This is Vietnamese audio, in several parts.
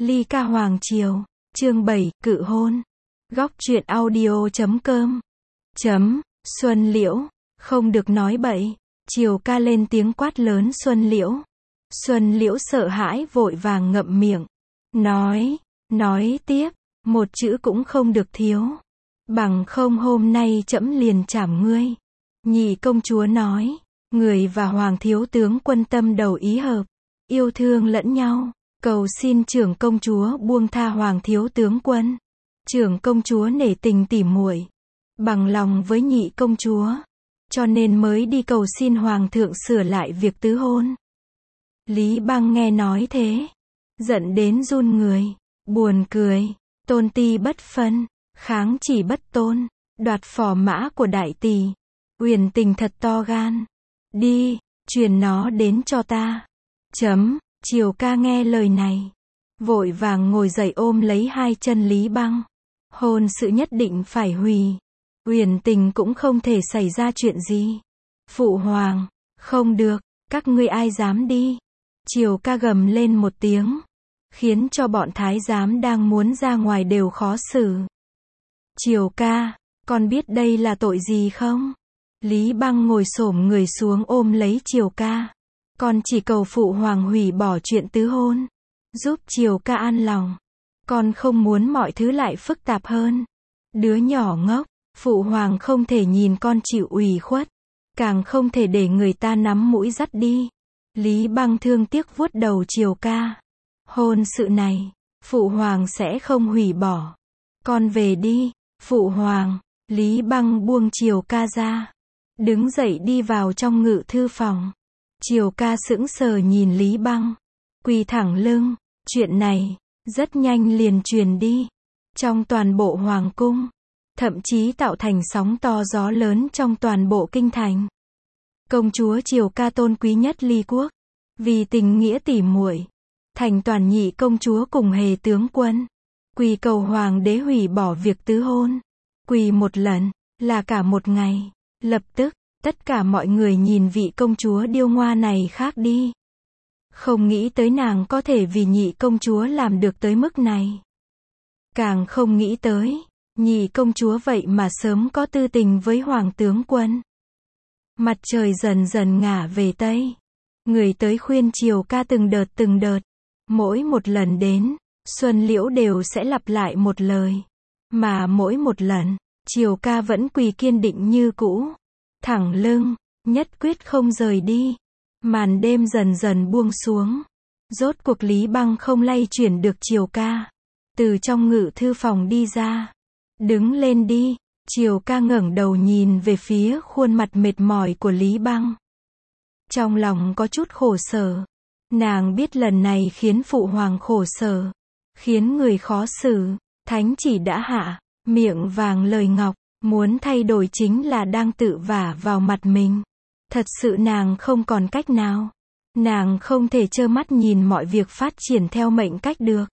Ly ca hoàng triều, chương 7, cự hôn. Góc truyện audio.com. Xuân Liễu, không được nói bậy. Triều ca lên tiếng quát lớn Xuân Liễu. Xuân Liễu sợ hãi vội vàng ngậm miệng. Nói tiếp, một chữ cũng không được thiếu. Bằng không hôm nay trẫm liền trảm ngươi. Nhị công chúa nói, người và hoàng thiếu tướng quân tâm đầu ý hợp, yêu thương lẫn nhau. Cầu xin trưởng công chúa buông tha hoàng thiếu tướng quân. Trưởng công chúa nể tình tỉ muội, bằng lòng với nhị công chúa, cho nên mới đi cầu xin hoàng thượng sửa lại việc tứ hôn. Lý Băng nghe nói thế, giận đến run người, buồn cười. Tôn ti bất phân, kháng chỉ bất tôn, đoạt phò mã của đại tỷ. Uyển Tình thật to gan. Đi, truyền nó đến cho ta. Triều ca nghe lời này, vội vàng ngồi dậy ôm lấy hai chân Lý Băng. Hôn sự nhất định phải hủy. Uyển Tình cũng không thể xảy ra chuyện gì. Phụ hoàng, không được, các ngươi ai dám đi. Triều ca gầm lên một tiếng, khiến cho bọn thái giám đang muốn ra ngoài đều khó xử. Triều ca, con biết đây là tội gì không? Lý Băng ngồi xổm người xuống ôm lấy Triều ca. Con chỉ cầu phụ hoàng hủy bỏ chuyện tứ hôn, giúp Triều ca an lòng. Con không muốn mọi thứ lại phức tạp hơn. Đứa nhỏ ngốc, phụ hoàng không thể nhìn con chịu ủy khuất, càng không thể để người ta nắm mũi dắt đi. Lý Băng thương tiếc vuốt đầu Triều ca. Hôn sự này, phụ hoàng sẽ không hủy bỏ. Con về đi, phụ hoàng. Lý Băng buông Triều ca ra, đứng dậy đi vào trong ngự thư phòng. Triều ca sững sờ nhìn Lý Băng, quỳ thẳng lưng. Chuyện này rất nhanh liền truyền đi trong toàn bộ hoàng cung, thậm chí tạo thành sóng to gió lớn trong toàn bộ kinh thành. Công chúa Triều ca tôn quý nhất Ly quốc, vì tình nghĩa tỉ muội, thành toàn nhị công chúa cùng Hề tướng quân, quỳ cầu hoàng đế hủy bỏ việc tứ hôn. Quỳ một lần là cả một ngày. Lập tức tất cả mọi người nhìn vị công chúa điêu ngoa này khác đi. Không nghĩ tới nàng có thể vì nhị công chúa làm được tới mức này. Càng không nghĩ tới, nhị công chúa vậy mà sớm có tư tình với hoàng tướng quân. Mặt trời dần dần ngả về Tây. Người tới khuyên Triều ca từng đợt. Mỗi một lần đến, Xuân Liễu đều sẽ lặp lại một lời. Mà mỗi một lần, Triều ca vẫn quỳ kiên định như cũ. Thẳng lưng, nhất quyết không rời đi. Màn đêm dần dần buông xuống. Rốt cuộc Lý Băng không lay chuyển được Triều ca. Từ trong ngự thư phòng đi ra. Đứng lên đi. Triều ca ngẩng đầu nhìn về phía khuôn mặt mệt mỏi của Lý Băng. Trong lòng có chút khổ sở. Nàng biết lần này khiến phụ hoàng khổ sở, khiến người khó xử. Thánh chỉ đã hạ, miệng vàng lời ngọc. Muốn thay đổi chính là đang tự vả vào mặt mình. Thật sự nàng không còn cách nào. Nàng không thể trơ mắt nhìn mọi việc phát triển theo mệnh cách được.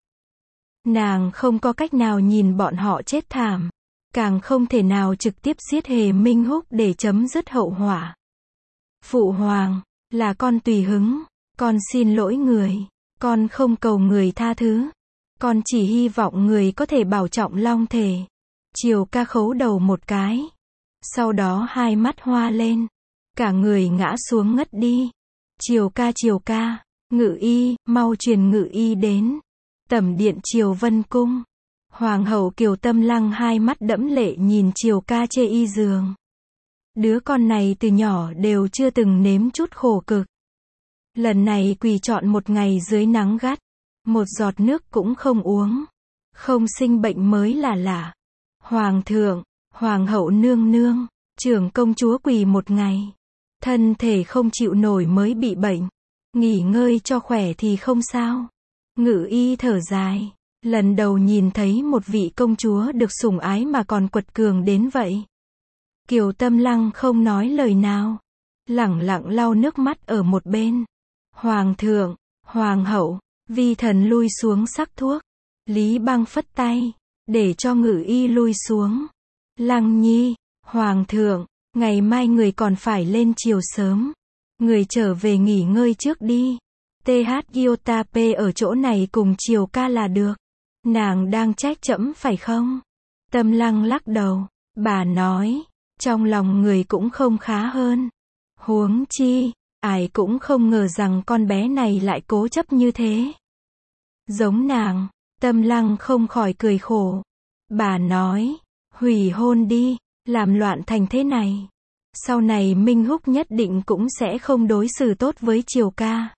Nàng không có cách nào nhìn bọn họ chết thảm. Càng không thể nào trực tiếp giết Hề Minh Húc để chấm dứt hậu họa. Phụ hoàng, là con tùy hứng. Con xin lỗi người. Con không cầu người tha thứ. Con chỉ hy vọng người có thể bảo trọng long thể. Triều ca khấu đầu một cái. Sau đó hai mắt hoa lên. Cả người ngã xuống ngất đi. Triều ca, ngự y, mau truyền ngự y đến. Tẩm điện Triều Vân Cung. Hoàng hậu Kiều Tâm Lăng hai mắt đẫm lệ nhìn Triều ca chê y giường. Đứa con này từ nhỏ đều chưa từng nếm chút khổ cực. Lần này quỳ trọn một ngày dưới nắng gắt. Một giọt nước cũng không uống. Không sinh bệnh mới là lạ. Hoàng thượng, hoàng hậu nương nương, trưởng công chúa quỳ một ngày. Thân thể không chịu nổi mới bị bệnh. Nghỉ ngơi cho khỏe thì không sao. Ngự y thở dài. Lần đầu nhìn thấy một vị công chúa được sủng ái mà còn quật cường đến vậy. Kiều Tâm Lăng không nói lời nào. Lẳng lặng lau nước mắt ở một bên. Hoàng thượng, hoàng hậu, vi thần lui xuống sắc thuốc. Lý Băng phất tay, để cho ngự y lui xuống. Lăng nhi, hoàng thượng, ngày mai người còn phải lên triều sớm. Người trở về nghỉ ngơi trước đi. TH Giotape ở chỗ này cùng Triều ca là được. Nàng đang trách trẫm phải không? Tâm Lăng lắc đầu, bà nói, trong lòng người cũng không khá hơn. Huống chi, ai cũng không ngờ rằng con bé này lại cố chấp như thế. Giống nàng, Tâm Lăng không khỏi cười khổ. Bà nói, hủy hôn đi, làm loạn thành thế này. Sau này Minh Húc nhất định cũng sẽ không đối xử tốt với Triều ca.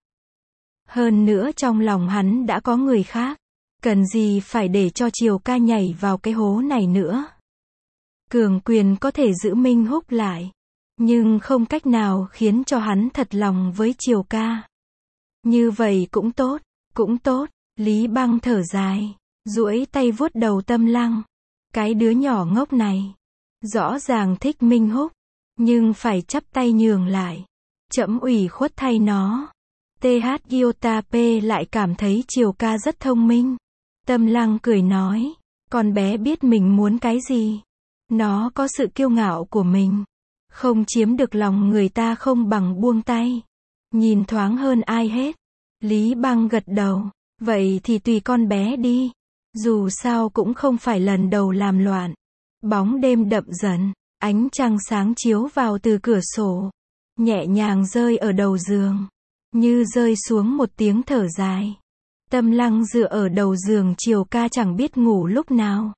Hơn nữa trong lòng hắn đã có người khác. Cần gì phải để cho Triều ca nhảy vào cái hố này nữa. Cường quyền có thể giữ Minh Húc lại. Nhưng không cách nào khiến cho hắn thật lòng với Triều ca. Như vậy cũng tốt, cũng tốt. Lý Băng thở dài, duỗi tay vuốt đầu Tâm Lăng. Cái đứa nhỏ ngốc này. Rõ ràng thích Minh Húc. Nhưng phải chắp tay nhường lại. Trẫm ủy khuất thay nó. TH Giotape lại cảm thấy Triều ca rất thông minh. Tâm Lăng cười nói. Con bé biết mình muốn cái gì. Nó có sự kiêu ngạo của mình. Không chiếm được lòng người ta không bằng buông tay. Nhìn thoáng hơn ai hết. Lý Băng gật đầu. Vậy thì tùy con bé đi. Dù sao cũng không phải lần đầu làm loạn. Bóng đêm đậm dần. Ánh trăng sáng chiếu vào từ cửa sổ. Nhẹ nhàng rơi ở đầu giường. Như rơi xuống một tiếng thở dài. Tâm Lăng dựa ở đầu giường Triều ca chẳng biết ngủ lúc nào.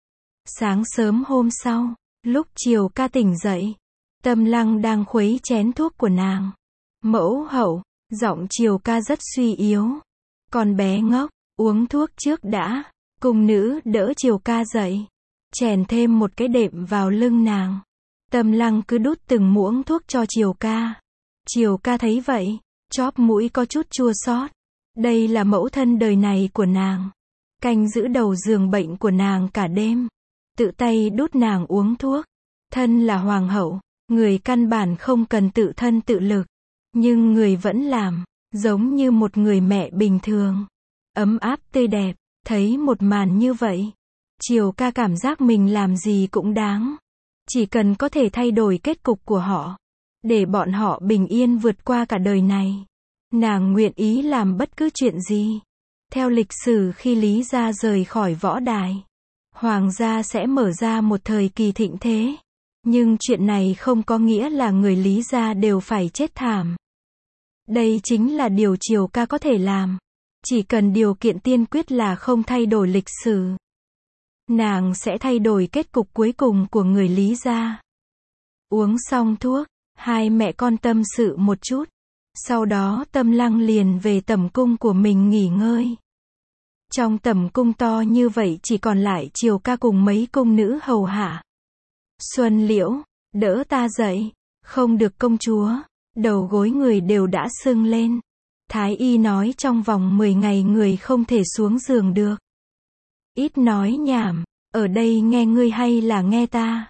Sáng sớm hôm sau, lúc Triều ca tỉnh dậy, Tâm Lăng đang khuấy chén thuốc của nàng. Mẫu hậu, giọng Triều ca rất suy yếu. Con bé ngốc, uống thuốc trước đã. Cung nữ đỡ Triều ca dậy. Chèn thêm một cái đệm vào lưng nàng. Tâm Lăng cứ đút từng muỗng thuốc cho Triều ca. Triều ca thấy vậy, chóp mũi có chút chua xót. Đây là mẫu thân đời này của nàng. Canh giữ đầu giường bệnh của nàng cả đêm. Tự tay đút nàng uống thuốc. Thân là hoàng hậu, người căn bản không cần tự thân tự lực. Nhưng người vẫn làm, giống như một người mẹ bình thường. Ấm áp tươi đẹp, thấy một màn như vậy. Triều ca cảm giác mình làm gì cũng đáng. Chỉ cần có thể thay đổi kết cục của họ. Để bọn họ bình yên vượt qua cả đời này. Nàng nguyện ý làm bất cứ chuyện gì. Theo lịch sử khi Lý gia rời khỏi võ đài, Hoàng gia sẽ mở ra một thời kỳ thịnh thế. Nhưng chuyện này không có nghĩa là người Lý gia đều phải chết thảm. Đây chính là điều Triều ca có thể làm. Chỉ cần điều kiện tiên quyết là không thay đổi lịch sử. Nàng sẽ thay đổi kết cục cuối cùng của người Lý gia. Uống xong thuốc, hai mẹ con tâm sự một chút. Sau đó Tâm Lăng liền về tẩm cung của mình nghỉ ngơi. Trong tẩm cung to như vậy chỉ còn lại Triều ca cùng mấy cung nữ hầu hạ. Xuân Liễu, đỡ ta dậy. Không được công chúa. Đầu gối người đều đã sưng lên. Thái y nói trong vòng 10 ngày người không thể xuống giường được. Ít nói nhảm, ở đây nghe ngươi hay là nghe ta?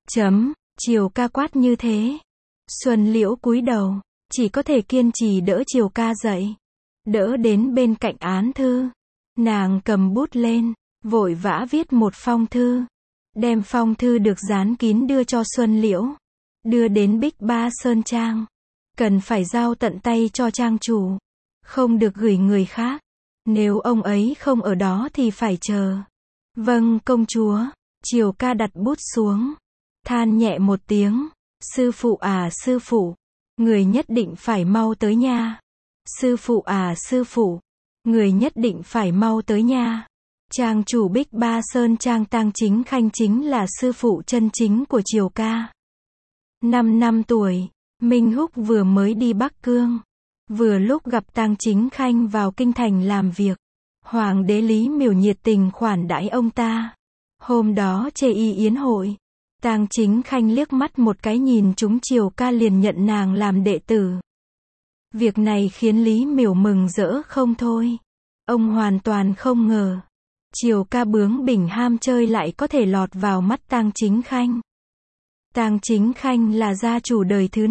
Triều ca quát như thế. Xuân Liễu cúi đầu, chỉ có thể kiên trì đỡ Triều ca dậy. Đỡ đến bên cạnh án thư. Nàng cầm bút lên, vội vã viết một phong thư. Đem phong thư được dán kín đưa cho Xuân Liễu. Đưa đến Bích Ba Sơn Trang. Cần phải giao tận tay cho trang chủ. Không được gửi người khác. Nếu ông ấy không ở đó thì phải chờ. Vâng công chúa. Triều ca đặt bút xuống. Than nhẹ một tiếng. Sư phụ à sư phụ. Người nhất định phải mau tới nha. Sư phụ à sư phụ. Người nhất định phải mau tới nha. Trang chủ Bích Ba Sơn Trang Tang Chính Khanh chính là sư phụ chân chính của Triều ca. 5 năm tuổi, Minh Húc vừa mới đi Bắc Cương. Vừa lúc gặp Tang Chính Khanh vào kinh thành làm việc. Hoàng đế Lý Miểu nhiệt tình khoản đãi ông ta. Hôm đó chê y yến hội. Tang Chính Khanh liếc mắt một cái nhìn trúng Triều ca liền nhận nàng làm đệ tử. Việc này khiến Lý Miểu mừng rỡ không thôi. Ông hoàn toàn không ngờ. Triều ca bướng bỉnh ham chơi lại có thể lọt vào mắt Tang Chính Khanh. Tang Chính Khanh là gia chủ đời thứ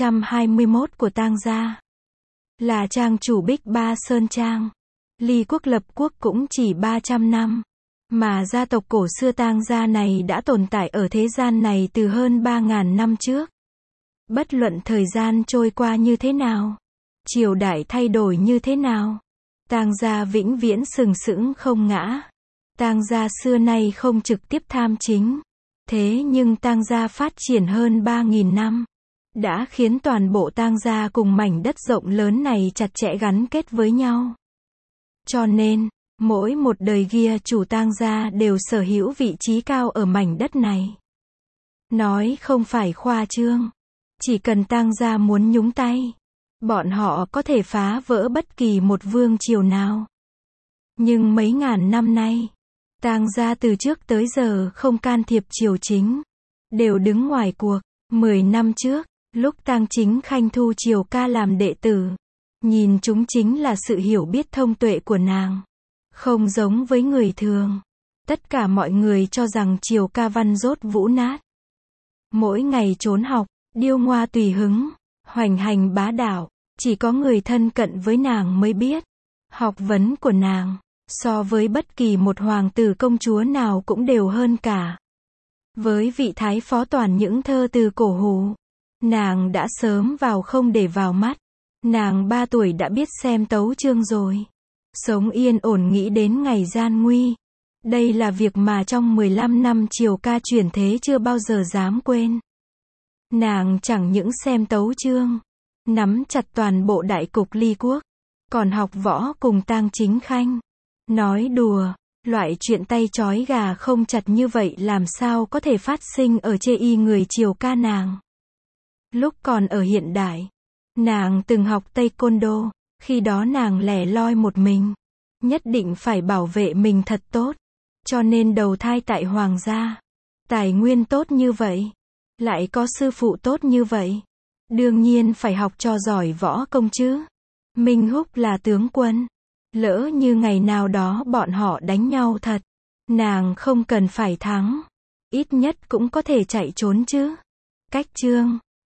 521 của Tang gia. Là trang chủ Bích Ba Sơn Trang. Ly quốc lập quốc cũng chỉ 300 năm. Mà gia tộc cổ xưa Tang gia này đã tồn tại ở thế gian này từ hơn 3.000 năm trước. Bất luận thời gian trôi qua như thế nào, triều đại thay đổi như thế nào? Tang gia vĩnh viễn sừng sững không ngã. Tang gia xưa nay không trực tiếp tham chính. Thế nhưng Tang gia phát triển hơn 3.000 năm, đã khiến toàn bộ Tang gia cùng mảnh đất rộng lớn này chặt chẽ gắn kết với nhau. Cho nên, mỗi một đời ghi chủ Tang gia đều sở hữu vị trí cao ở mảnh đất này. Nói không phải khoa trương. Chỉ cần Tang gia muốn nhúng tay, bọn họ có thể phá vỡ bất kỳ một vương triều nào. Nhưng mấy ngàn năm nay, Tang gia từ trước tới giờ không can thiệp triều chính, đều đứng ngoài cuộc. 10 năm trước, lúc Tang Chính Khanh thu Triều Ca làm đệ tử, nhìn chúng chính là sự hiểu biết thông tuệ của nàng. Không giống với người thường. Tất cả mọi người cho rằng Triều Ca văn dốt vũ nát. Mỗi ngày trốn học, điêu ngoa tùy hứng, hoành hành bá đạo, chỉ có người thân cận với nàng mới biết. Học vấn của nàng, so với bất kỳ một hoàng tử công chúa nào cũng đều hơn cả. Với vị thái phó toàn những thơ từ cổ hủ, nàng đã sớm vào không để vào mắt. Nàng 3 tuổi đã biết xem tấu chương rồi. Sống yên ổn nghĩ đến ngày gian nguy. Đây là việc mà trong 15 năm Triều Ca chuyển thế chưa bao giờ dám quên. Nàng chẳng những xem tấu chương, nắm chặt toàn bộ đại cục ly quốc, còn học võ cùng Tang Chính Khanh. Nói đùa, loại chuyện tay trói gà không chặt như vậy làm sao có thể phát sinh ở chê y người Triều Ca nàng. Lúc còn ở hiện đại, nàng từng học Taekwondo, khi đó nàng lẻ loi một mình, nhất định phải bảo vệ mình thật tốt, cho nên đầu thai tại hoàng gia. Tài nguyên tốt như vậy, lại có sư phụ tốt như vậy, đương nhiên phải học cho giỏi võ công chứ. Minh Húc là tướng quân, lỡ như ngày nào đó bọn họ đánh nhau thật, nàng không cần phải thắng, ít nhất cũng có thể chạy trốn chứ. Cách chương